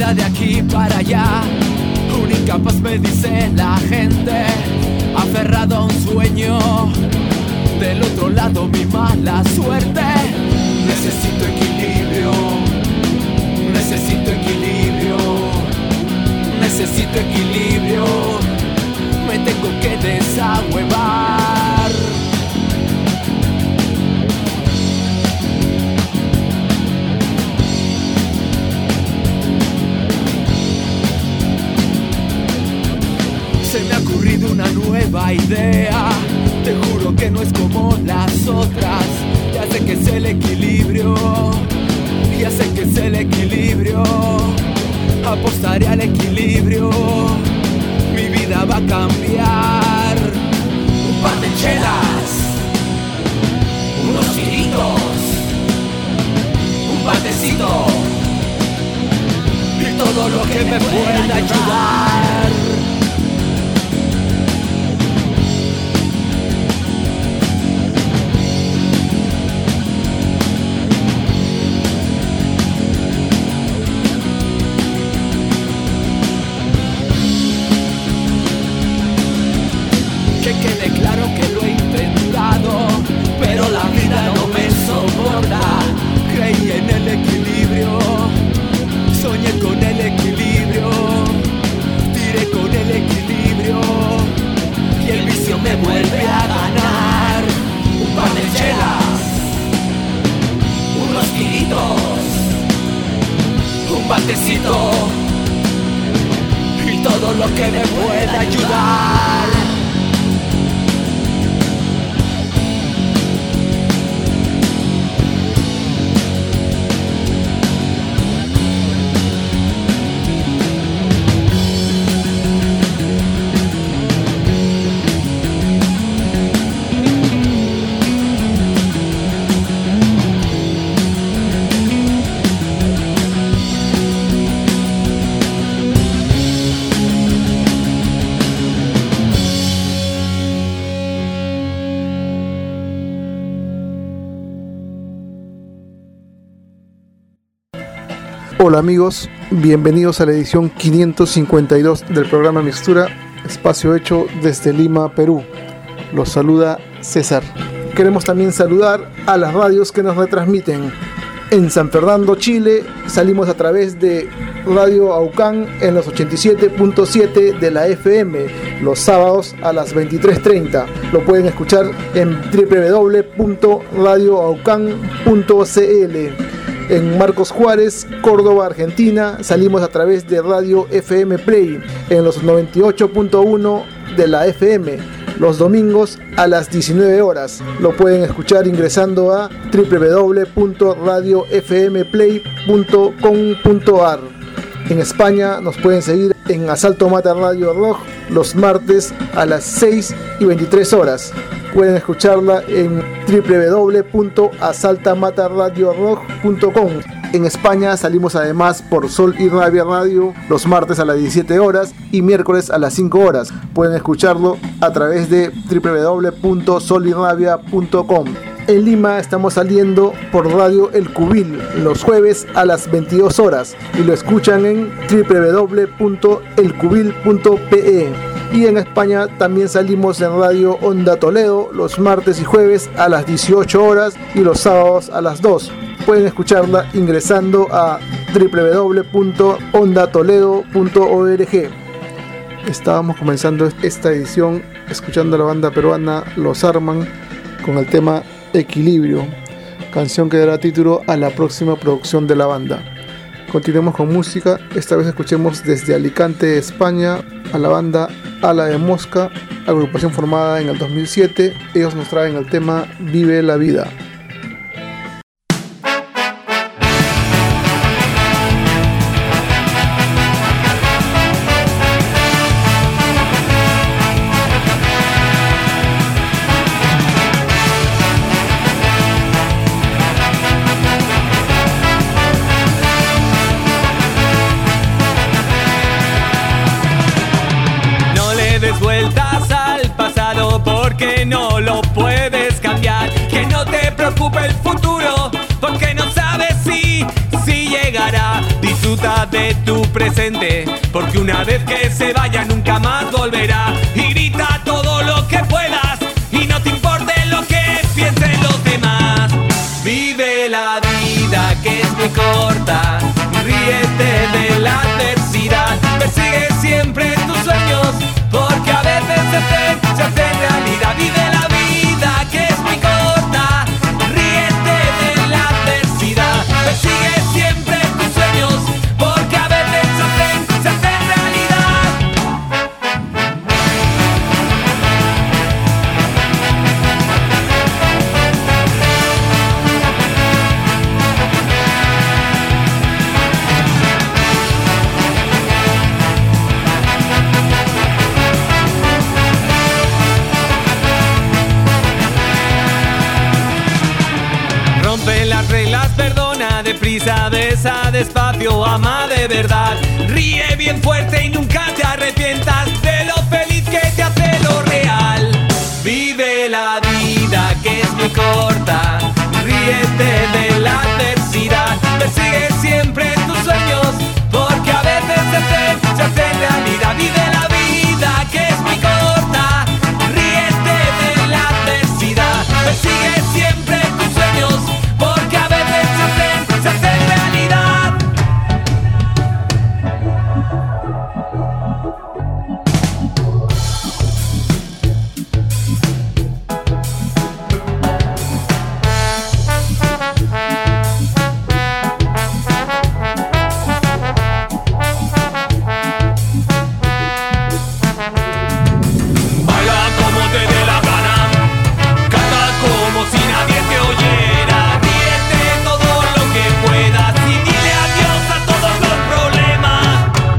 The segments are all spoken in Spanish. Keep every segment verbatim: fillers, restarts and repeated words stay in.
vida de aquí para allá, un incapaz me dice la gente, aferrado a un sueño, del otro lado mi mala suerte. Necesito equilibrio, necesito equilibrio, necesito equilibrio, me tengo que desahuevar. Se me ha ocurrido una nueva idea, te juro que no es como las otras. Ya sé que es el equilibrio, ya sé que es el equilibrio. Apostaré al equilibrio, mi vida va a cambiar. Un par de chelas, unos tiritos, un patecito y todo lo que me pueda ayudar. Y todo lo que me pueda ayudar. Hola amigos, bienvenidos a la edición quinientos cincuenta y dos del programa Mixtura, espacio hecho desde Lima, Perú. Los saluda César. Queremos también saludar a las radios que nos retransmiten. En San Fernando, Chile, salimos a través de Radio Aucán en los ochenta y siete punto siete de la F M, los sábados a las veintitrés treinta. Lo pueden escuchar en doble u doble u doble u punto radio aucán punto c l. En Marcos Juárez, Córdoba, Argentina, salimos a través de Radio F M Play en los noventa y ocho punto uno de la F M, los domingos a las diecinueve horas. Lo pueden escuchar ingresando a doble u doble u doble u punto radio f m play punto com punto a r. En España nos pueden seguir en Asalto Mata Radio Rock los martes a las seis y veintitrés horas. Pueden escucharla en doble u doble u doble u punto asalta mata radio rock punto com. En España salimos además por Sol y Rabia Radio los martes a las diecisiete horas y miércoles a las cinco horas. Pueden escucharlo a través de doble u doble u doble u punto sol y rabia punto com. En Lima estamos saliendo por Radio El Cubil los jueves a las veintidós horas y lo escuchan en doble u doble u doble u punto el cubil punto p e. Y en España también salimos en Radio Onda Toledo los martes y jueves a las dieciocho horas y los sábados a las dos. Pueden escucharla ingresando a doble u doble u doble u punto onda toledo punto org. Estábamos comenzando esta edición escuchando a la banda peruana Los Arman con el tema Equilibrio, canción que dará título a la próxima producción de la banda. Continuemos con música, esta vez escuchemos desde Alicante, España, a la banda Ala de Mosca, agrupación formada en el dos mil siete. Ellos nos traen el tema Vive la Vida. El futuro, porque no sabes si, si llegará. Di tu disfruta de tu presente, porque una vez que se vaya nunca más volverá. Y grita todo lo que puedas y no te importe lo que piensen los demás. Vive la vida que es muy corta, ríete de la adversidad, persigue siempre tus sueños, porque a veces se hacen, se hacen realidad. Vive la vida que es muy corta, ríete de la adversidad, persigue siempre tus sueños, porque a veces se hacen, se hacen realidad. Rompe las reglas, perdona deprisa, besa despacio, ama de verdad. Ríe bien fuerte y nunca te arrepientas de lo feliz que te hace lo real. Vive la vida que es muy corta, ríete de la adversidad, persigue siempre tus sueños, porque a veces se hacen, se hacen realidad. Vive la vida que es muy corta, ríete de la adversidad, persigue siempre tus sueños, porque a veces se hacen, se hacen realidad. Baila como te dé la gana, canta como si nadie te oyera, ríete todo lo que puedas y dile adiós a todos los problemas.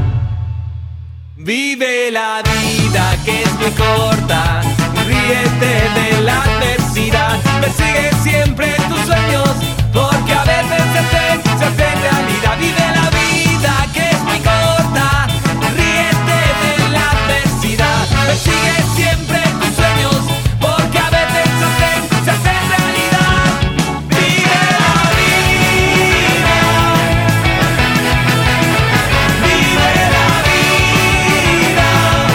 Vive la vida que es muy corta, ríete de la adversidad, persigue siempre tus sueños, porque a veces se hacen, se hacen realidad. Vive la vida que es muy corta, ríete de la adversidad, persigue siempre tus sueños, porque a veces se hacen, se hacen realidad. Vive la vida, vive la vida,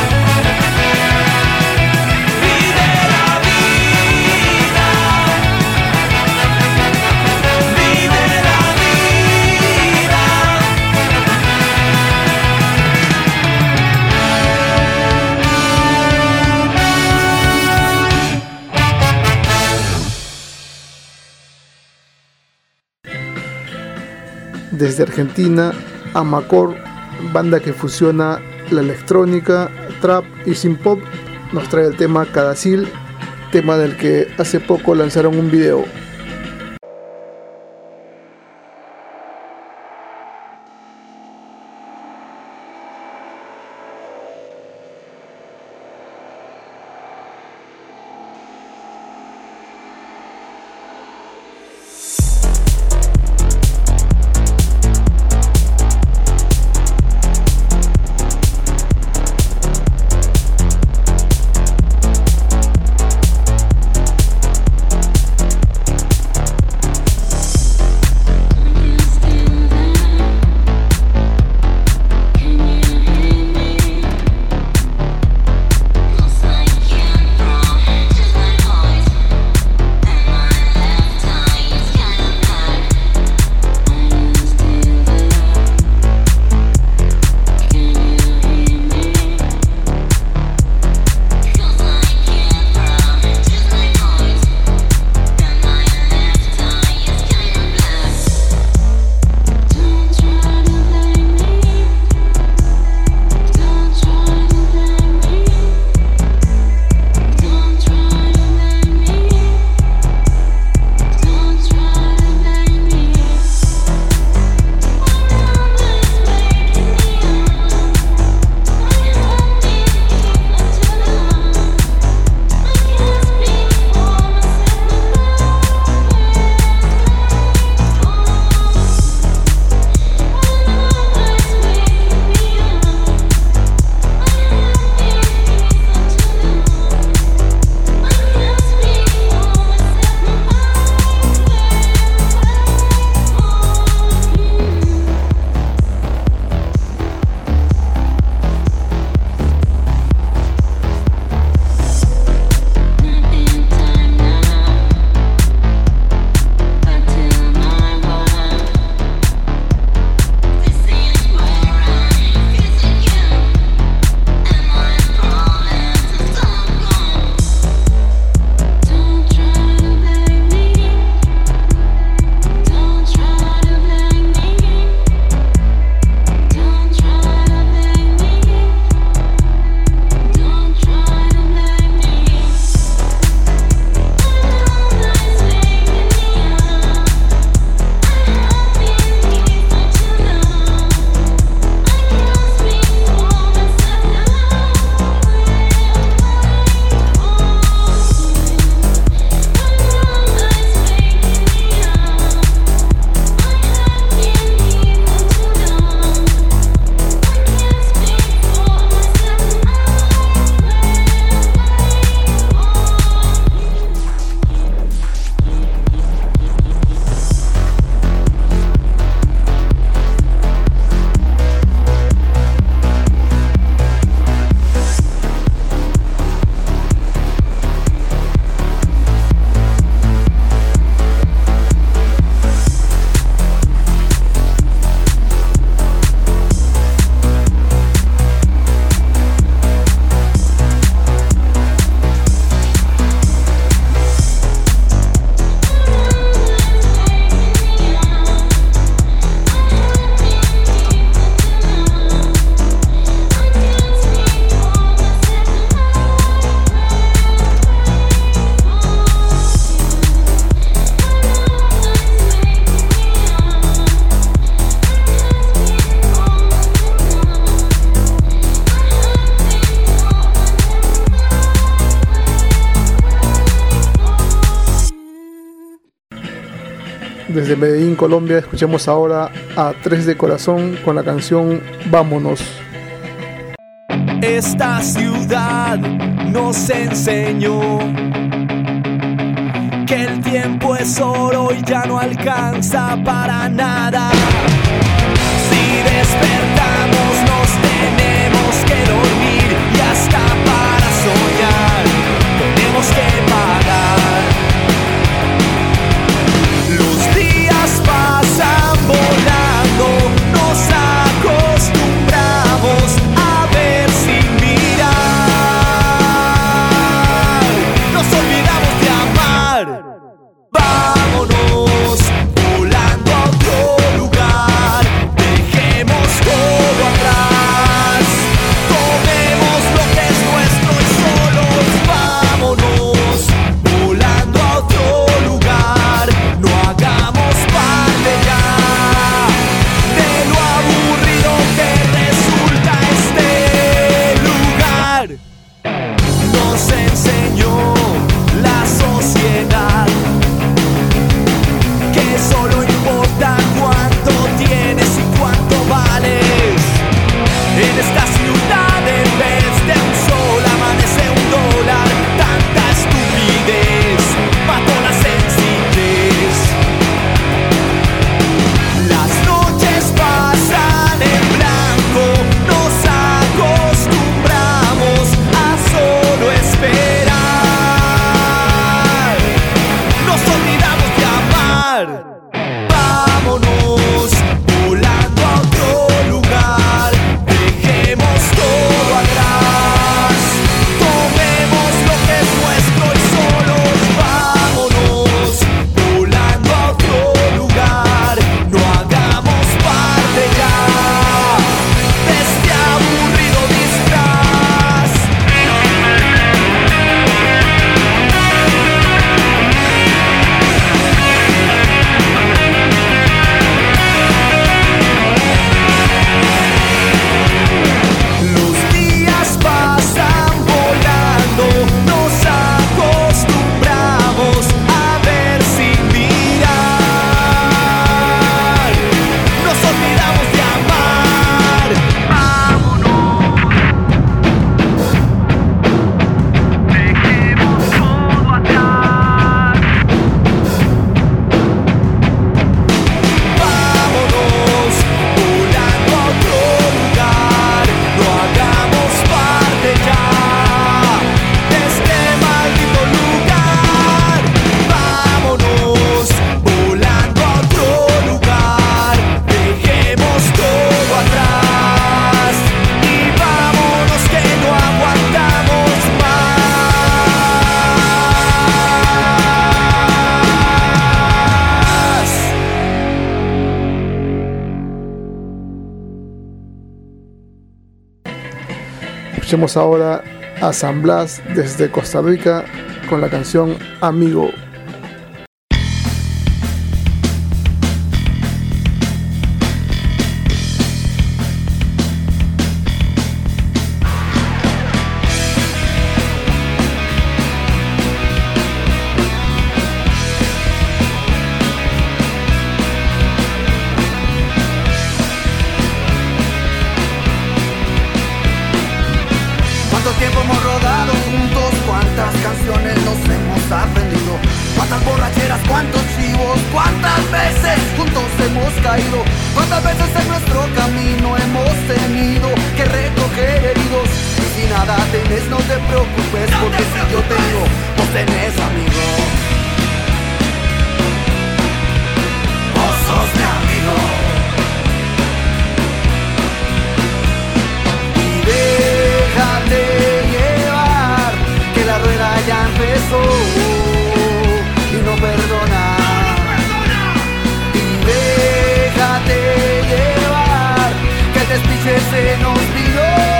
vive la vida, vive la vida. Desde Argentina, Amacor, banda que fusiona la electrónica, trap y synth pop, nos trae el tema Cadacil, tema del que hace poco lanzaron un video. desde Medellín, Colombia. Escuchemos ahora a Tres de Corazón con la canción Vámonos. Esta ciudad nos enseñó que el tiempo es oro y ya no alcanza para nada. Si despertamos nos tenemos que dormir y hasta para soñar tenemos que pagar. Los días pasan volando, nos acostumbramos a ver sin mirar. Nos olvidamos de amar. Vámonos volando a otro lugar, dejemos todo atrás, tomemos lo que es nuestro y solos vámonos volando a otro lugar. No hagamos parte ya de lo aburrido que resulta este lugar. Nos enseñó la sociedad que solo importa cuánto tienes y cuánto vales. En esta ciudad en vez de un sol amanece un dólar. Tanta estupidez mató la sencillez. Las noches pasan en blanco, nos acostumbramos a solo esperar. Nos olvidamos de amar. Vámonos volando a otro lugar, dejemos todo atrás, tomemos lo que es nuestro y solos vámonos volando a otro lugar. No hagamos parte ya de este aburrido disfraz. Los días pasan volando, nos acostumbramos a ver sin mirar. Nos olvidamos de amar. Vámonos, dejemos todo atrás. Vámonos volando a otro lugar, no hagamos parte ya de este maldito lugar. Vámonos volando a otro lugar, dejemos todo atrás y vámonos que no aguantamos más. Escuchemos ahora a San Blas desde Costa Rica con la canción Amigo. Cuánto tiempo hemos rodado juntos, cuántas canciones nos hemos aprendido, cuántas borracheras, cuántos chivos, cuántas veces juntos hemos caído, cuántas veces en nuestro camino hemos tenido que recoger heridos. Y si nada tenés, no te preocupes, porque si yo tengo, vos tenés, amigo. Vos sos mi amigo. Y déjate llevar, que la rueda ya empezó y no perdona. Y déjate llevar, que el despiche se nos olvidó.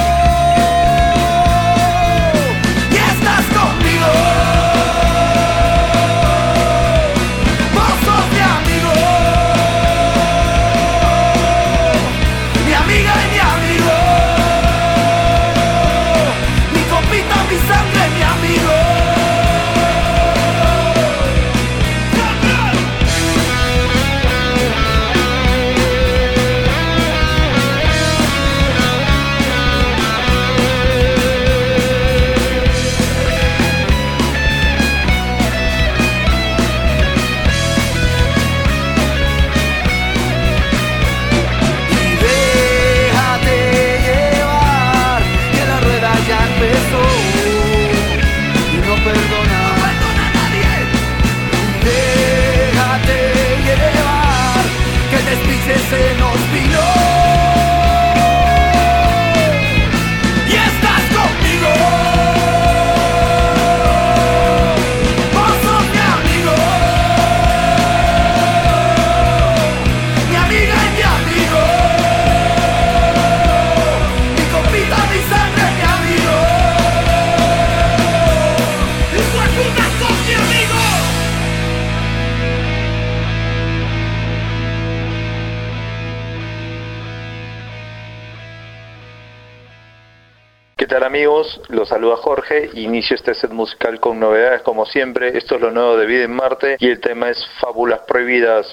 Y estás conmigo. Vos sos mi amigo, mi amiga y mi amigo, mi compita, mi sangre, mi amigo. tal, amigos? Los saluda Jorge. Inicio este set musical con novedades como siempre. Esto es lo nuevo de Vida en Marte y el tema es Fábulas Prohibidas.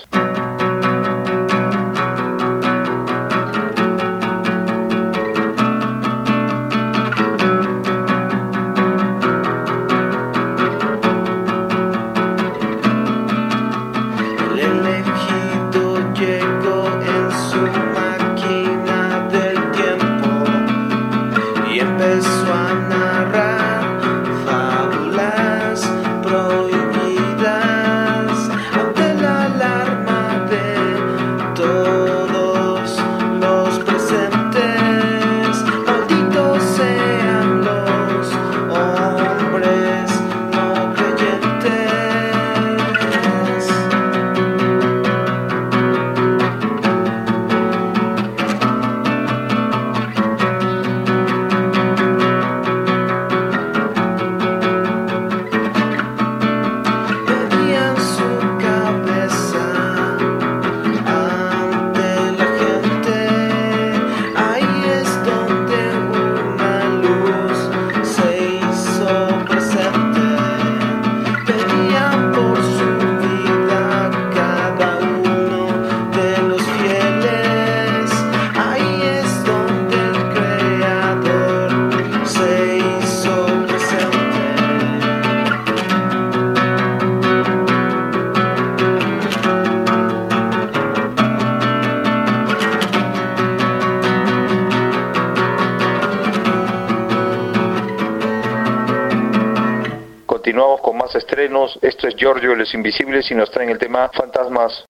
Continuamos con más estrenos. Esto es Giorgio Los Invisibles y nos traen el tema Fantasmas.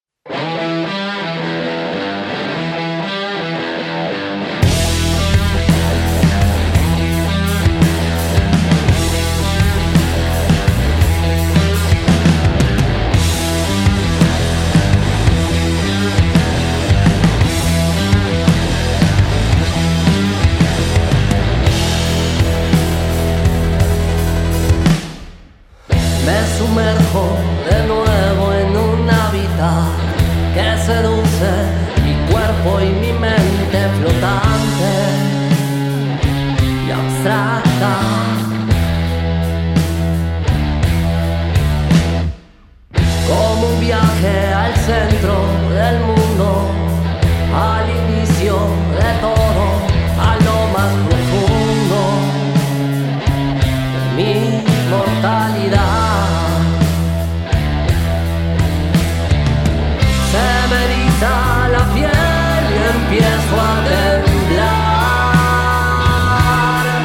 Sumerjo de nuevo en un hábitat que seduce mi cuerpo y mi mente flotante y abstracta. Como un viaje al centro del mundo, al inicio de todo, a lo más profundo de mi mortalidad. La piel y empiezo a temblar.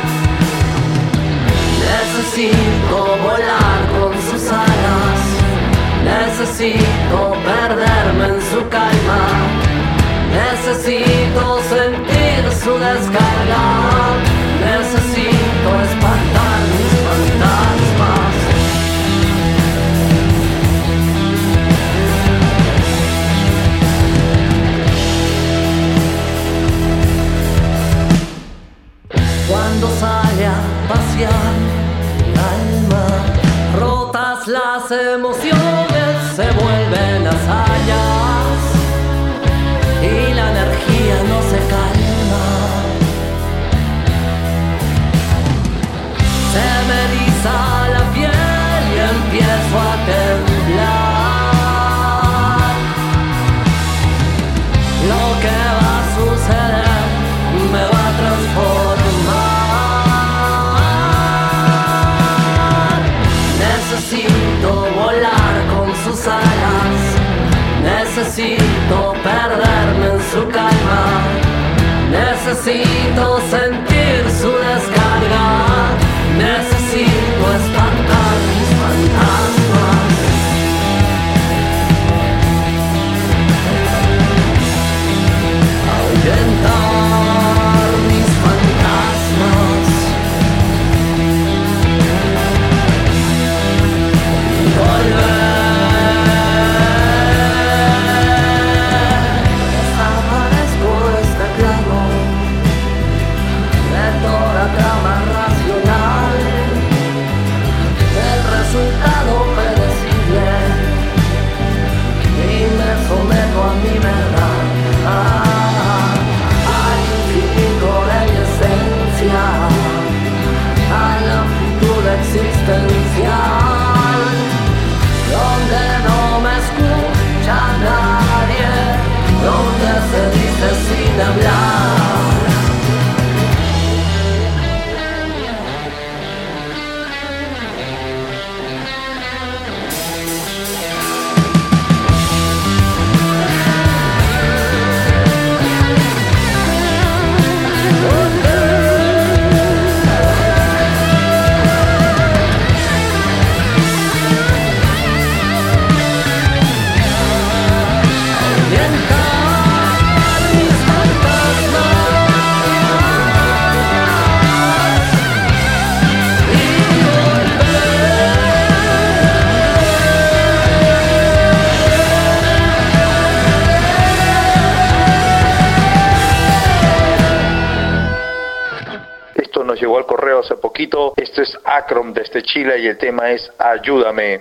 Necesito volar con sus alas. Necesito perderme en su calma. Necesito sentir su descarga. Necesito espantar mis fantasmas. Cuando sale a pasear mi alma, rotas las emociones se vuelven hazañas y la energía no se calma. Se me eriza la piel y empiezo a temblar. Lo que va a suceder me va a transformar. Necesito volar con sus alas. Necesito perderme en su calma. Necesito sentir su descarga. Necesito espantar mis fantasmas. Ahuyentar mis fantasmas. Y volver. Desaparezco, está claro. nos llegó al correo hace poquito. Esto es Akron desde Chile y el tema es Ayúdame.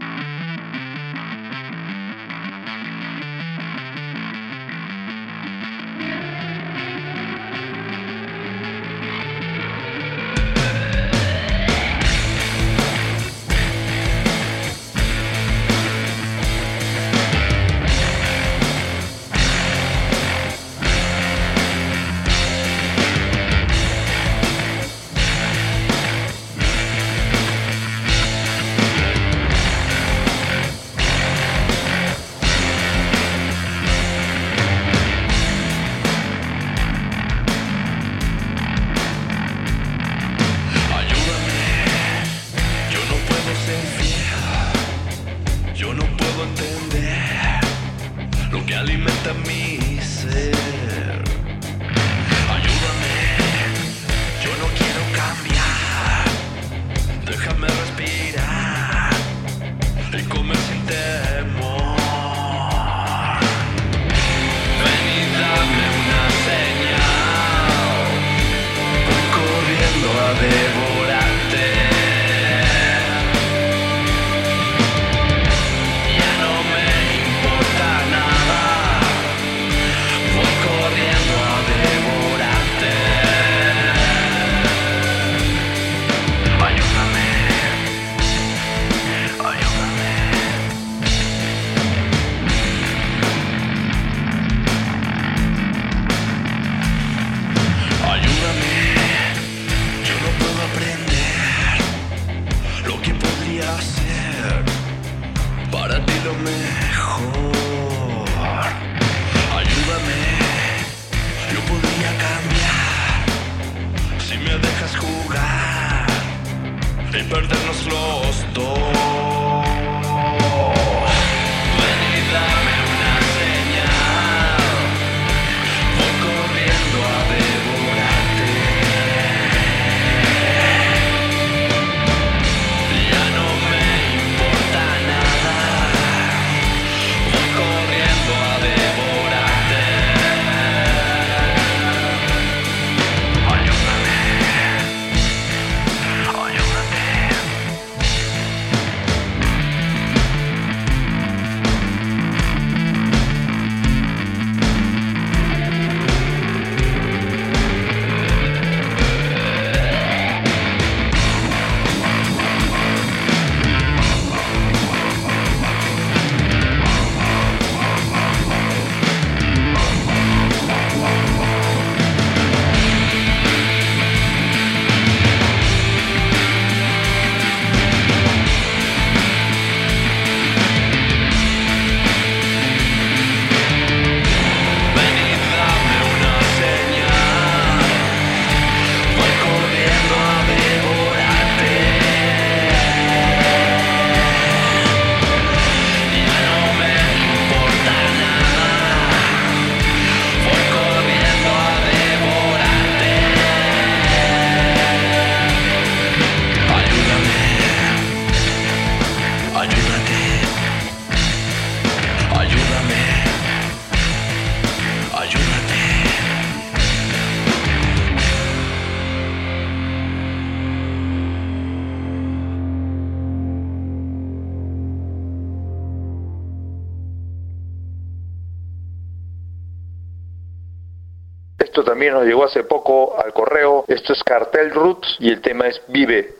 Esto también nos llegó hace poco al correo. Esto es Cartel Roots y el tema es Vive.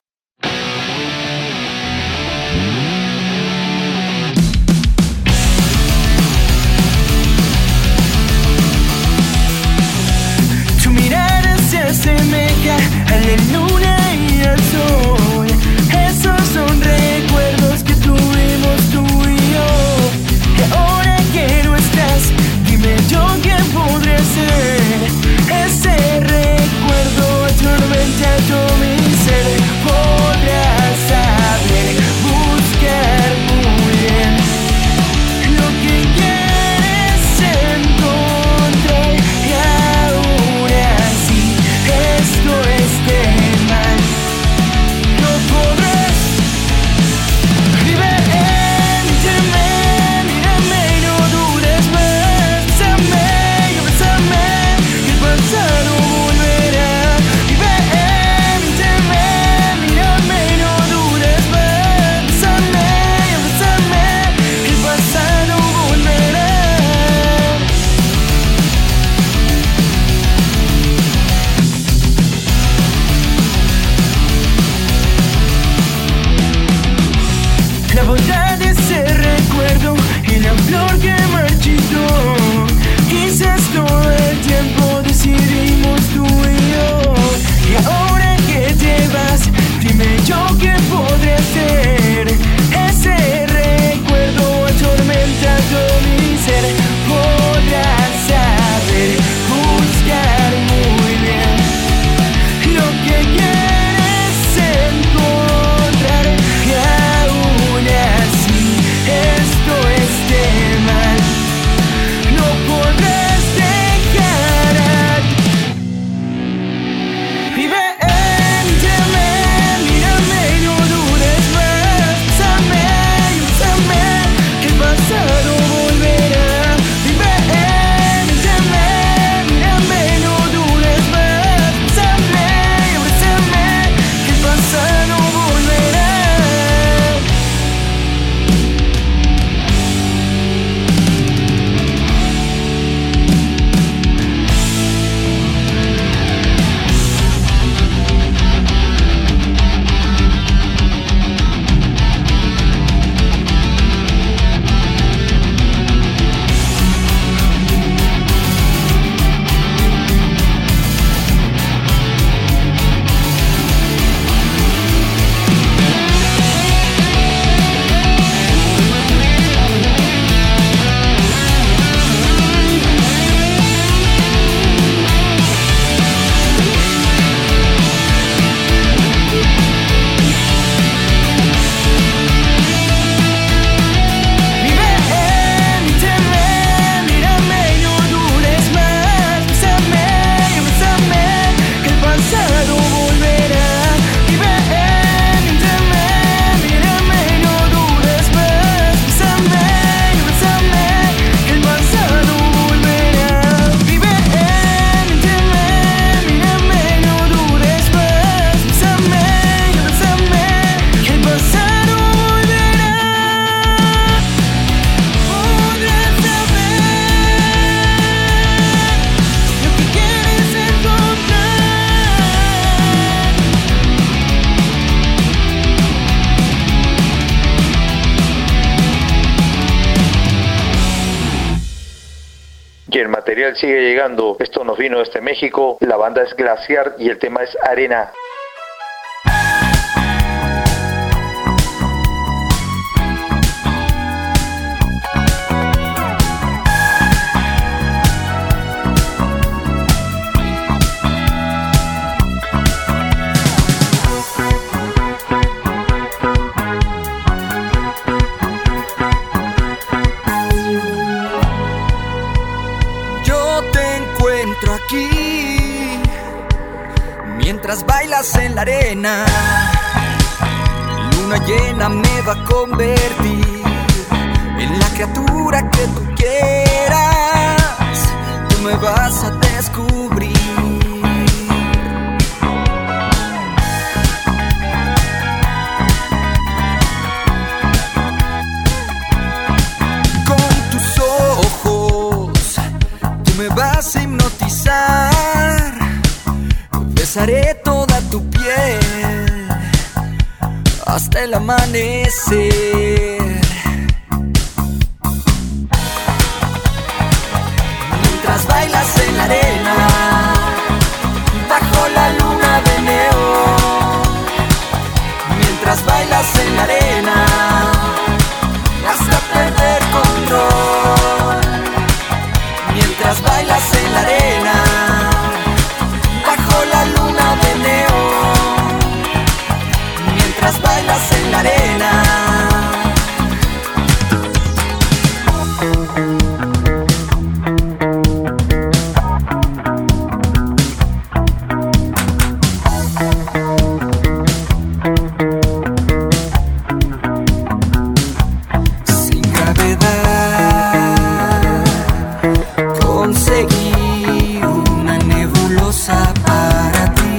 Tu mirada se asemeja a la luna y al sol. Esos son recuerdos que tuvimos tú y yo. Y ahora que no estás, dime yo qué podré ser. Ese recuerdo atormenta todo mi ser. Podrás saber buscar muy bien lo que quieres encontrar. Y ahora sí, esto esté mal, el material sigue llegando. Esto nos vino desde México. La banda es Glaciar y el tema es Arena. Aquí, mientras bailas en la arena, luna llena me va a convertir en la criatura que tú quieras. Tú me vas a descubrir. Con tus ojos tú me vas a hipnotizar, besaré toda tu piel hasta el amanecer. Mientras bailas en la arena, bajo la luna de neón. Mientras bailas en la arena, hasta perder control. Mientras bailas en la arena, bajo la luna de neón. Mientras bailas en la arena. Sin gravedad conseguí una nebulosa para ti.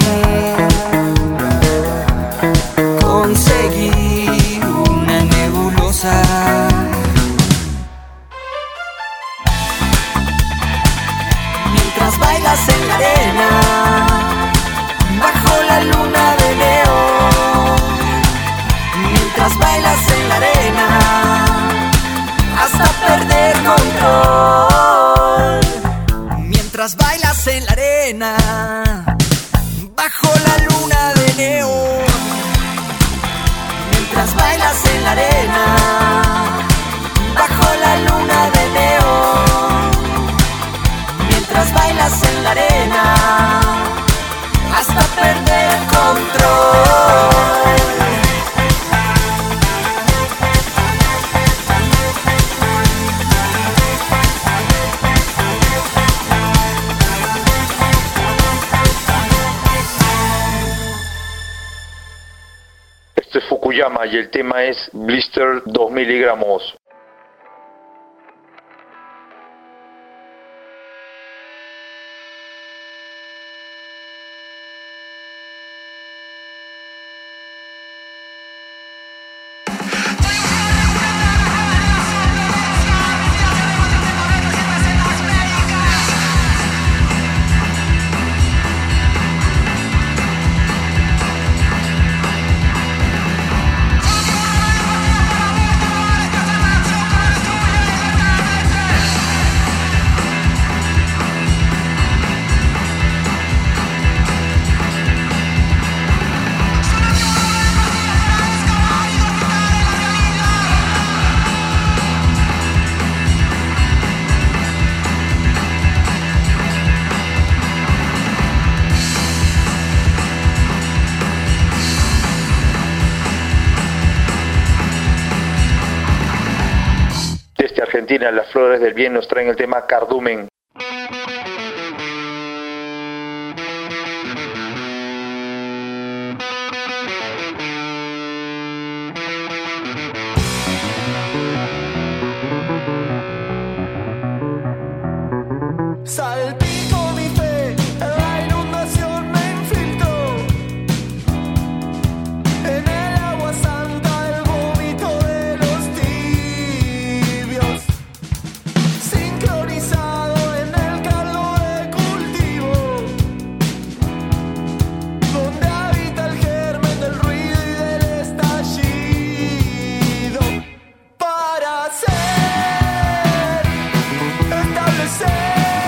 Conseguí una nebulosa. Mientras bailas en la arena, bajo la luna de neón. Mientras bailas en la arena, hasta perder control. Mientras bailas en la arena, bajo la luna de neón. Mientras bailas en la arena, bajo la luna de neón. Mientras bailas en la arena, hasta perder control. Esto es Fukuyama y el tema es Blister dos miligramos. Argentina, las Flores del Bien nos traen el tema Cardumen. Salpico mi fe, en la inundación me infiltro. En el agua santa el vómito de los tibios. Sincronizado en el caldo de cultivo, donde habita el germen del ruido y del estallido. Para ser, establecer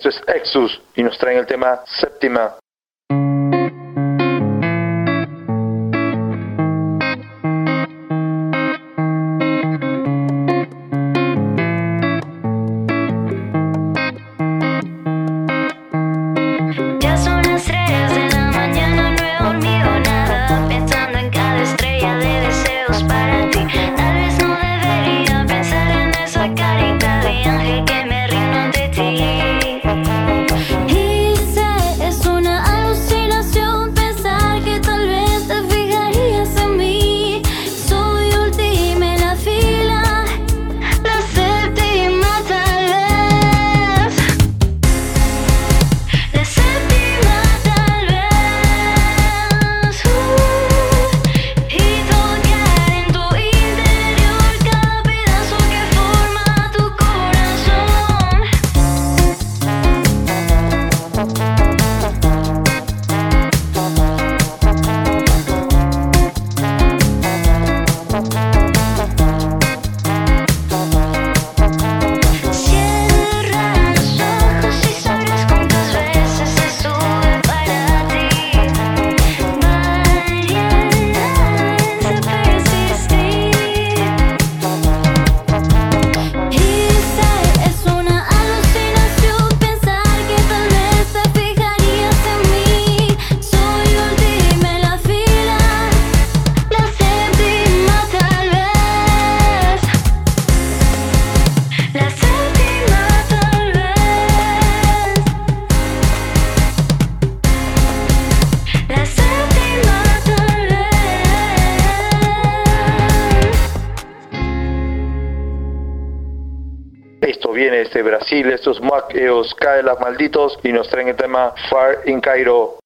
Esto es Exus y nos traen el tema Séptima. Viene este Brasil, estos Mac Eos Cae las Malditos y nos traen el tema Fire in Cairo.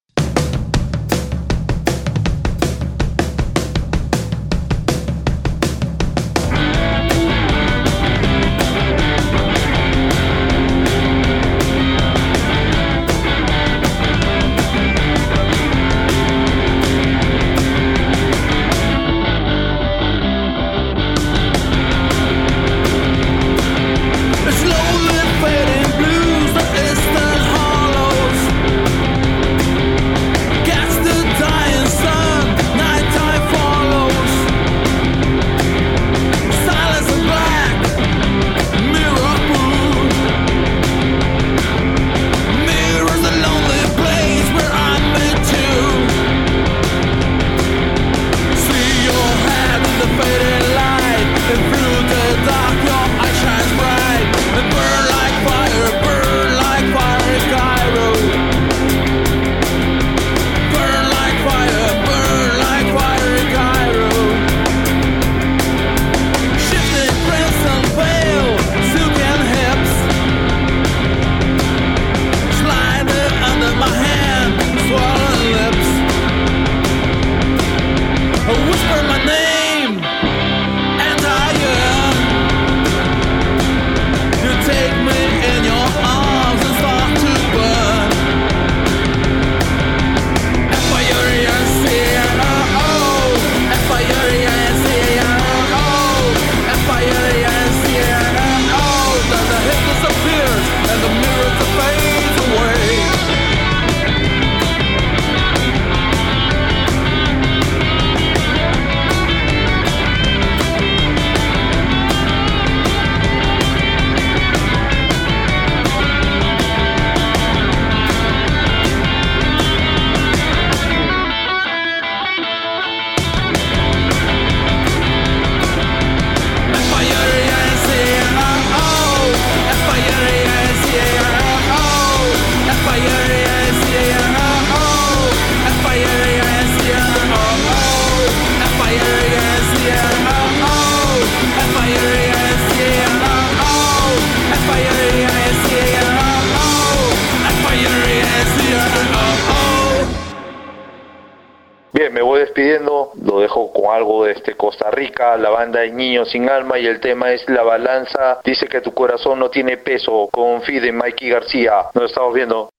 Bien, me voy despidiendo, lo dejo con algo de este Costa Rica, la banda de Niños Sin Alma y el tema es La Balanza, dice que tu corazón no tiene peso, con Fide, Mikey García, nos estamos viendo.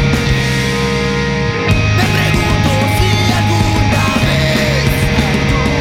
Me pregunto si alguna vez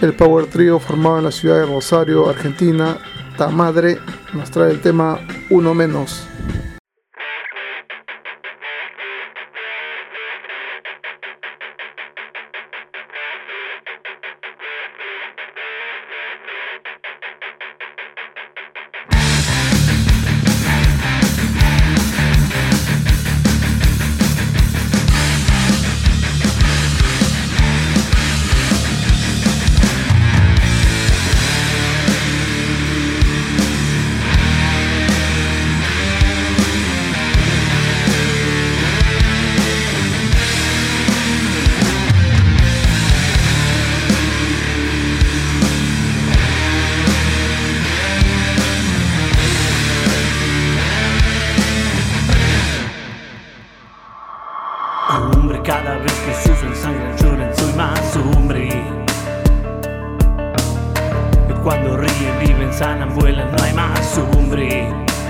El Power Trio formado en la ciudad de Rosario, Argentina, Ta Madre, nos trae el tema Uno Menos. Cada vez que sufren sangre lloran, soy más hombre. Cuando ríen, viven, sanan, vuelan, no hay más hombre.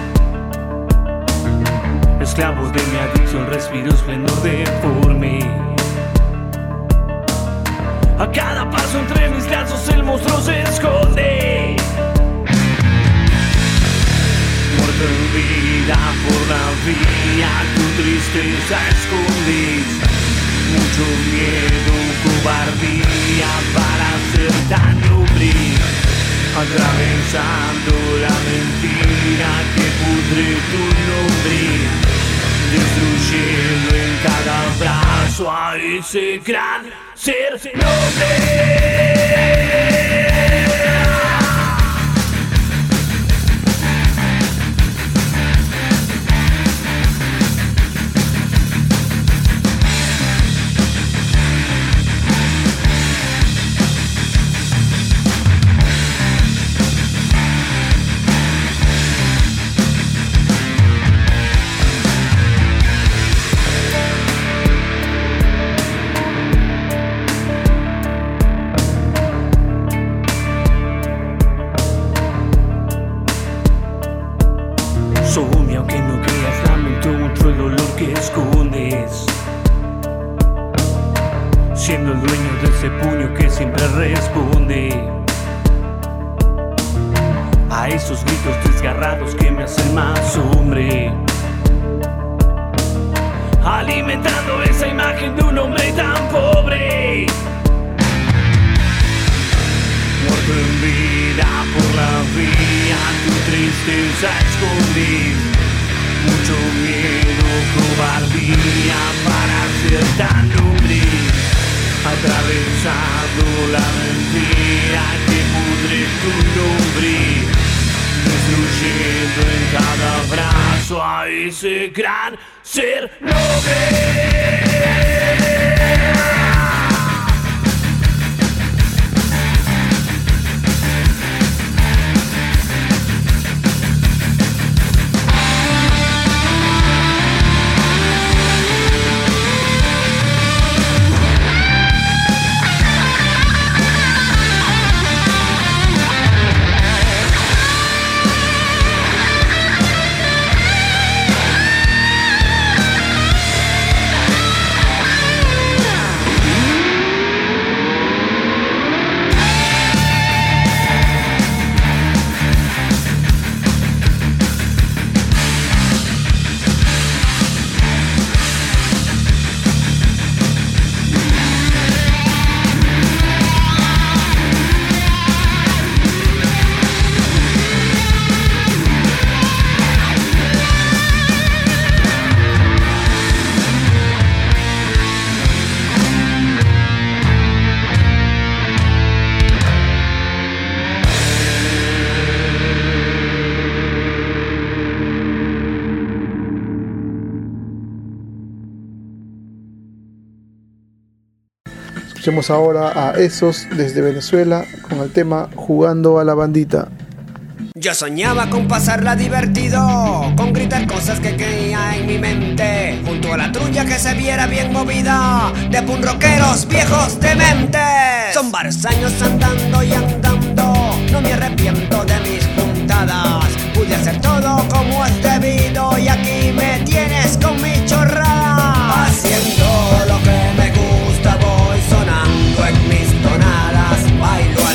Esclavos de mi adicción, respiro esplendor deforme. A cada paso entre mis brazos el monstruo se esconde. Muerto en vida por la vía, tu tristeza escondes. Mucho miedo, cobardía para ser tan noble. Atravesando la mentira que pudre tu nombre. Destruyendo en cada abrazo a ese gran ser noble. Soumi, aunque no creas, lamento mucho el dolor que escondes. Siendo el dueño de ese puño que siempre responde a esos gritos desgarrados que me hacen más hombre. Alimentando esa imagen de un hombre tan pobre. Muerto en vida por la vía, tu tristeza escondes. Mucho miedo, cobardía para ser tan noble. Atravesado la mentira que pudre tu nombre. Destruyendo en cada abrazo a ese gran ser noble. Escuchemos ahora a Esos desde Venezuela con el tema Jugando a la Bandita. Yo soñaba con pasarla divertido, con gritar cosas que creía en mi mente, junto a la trulla que se viera bien movida, de pun rockeros viejos dementes. Son varios años andando y andando, no me arrepiento de mis puntadas. Pude hacer todo como es debido y aquí me tienes con mi chorrada. Haciendo lo que me gusta, voy sonando en mis tonadas, bailo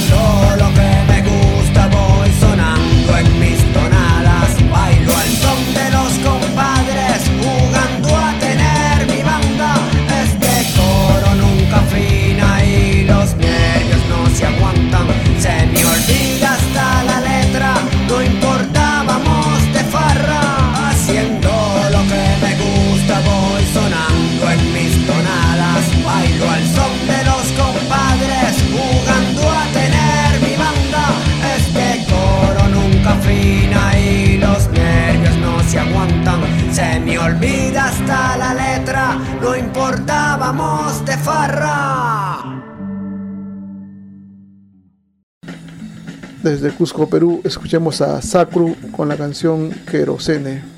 Haciendo lo que me gusta, voy sonando en mis tonadas. Bailo al son de los compadres, jugando a tener mi banda. Este coro nunca afina y los nervios no se aguantan. Se me olvida hasta la letra, no importa, vamos de farra. Haciendo lo que me gusta, voy sonando en mis tonadas. Bailo al son de los compadres, jugando a tener mi banda. Este coro nunca afina y los nervios no se aguantan. Se me olvida hasta la letra, no importa, vamos de farra. Desde Cusco, Perú, escuchemos a Sacru con la canción Querosene.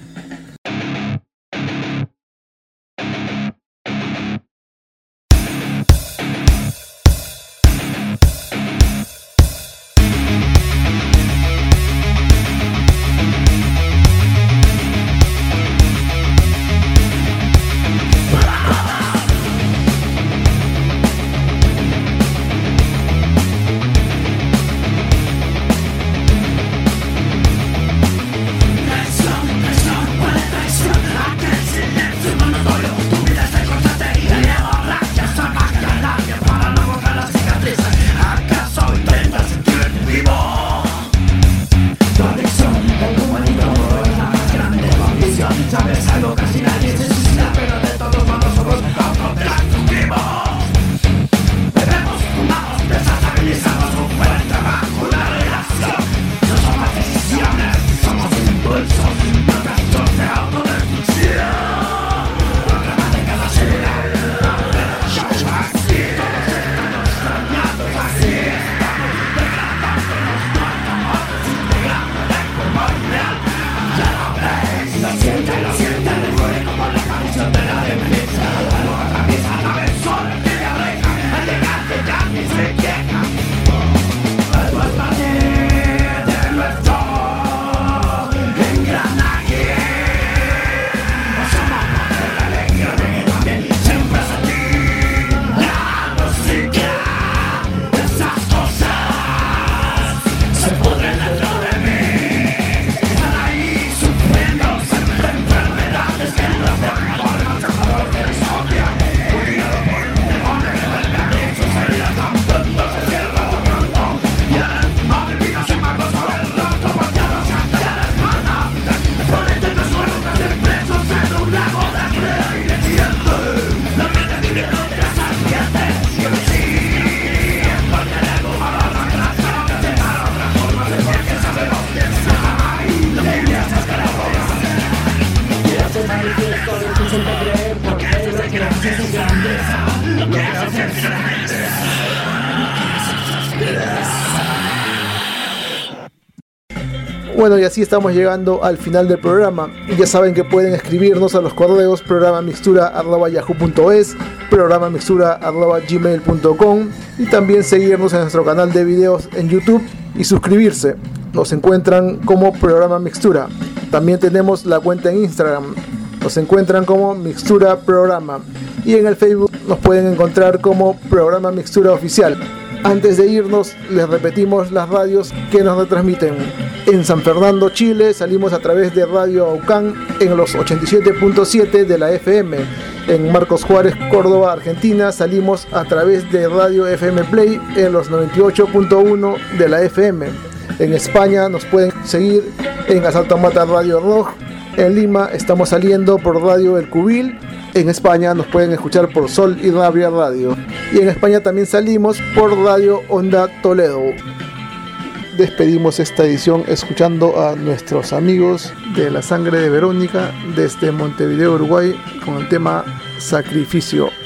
Bueno, y así estamos llegando al final del programa. Ya saben que pueden escribirnos a los correos programamixtura arroba yahoo punto es, programamixtura arroba gmail punto com, y también seguirnos en nuestro canal de videos en YouTube y suscribirse. Nos encuentran como Programa Mixtura. También tenemos la cuenta en Instagram. Nos encuentran como Mixtura Programa. Y en el Facebook nos pueden encontrar como Programa Mixtura Oficial. Antes de irnos, les repetimos las radios que nos retransmiten. En San Fernando, Chile, salimos a través de Radio Aucán en los ochenta y siete punto siete de la F M. En Marcos Juárez, Córdoba, Argentina, salimos a través de Radio F M Play en los noventa y ocho punto uno de la F M. En España nos pueden seguir en Asalto Mata Radio Rock. En Lima estamos saliendo por Radio El Cubil. En España nos pueden escuchar por Sol y Rabia Radio. Y en España también salimos por Radio Onda Toledo. Despedimos esta edición escuchando a nuestros amigos de La Sangre de Verónica desde Montevideo, Uruguay, con el tema Sacrificio.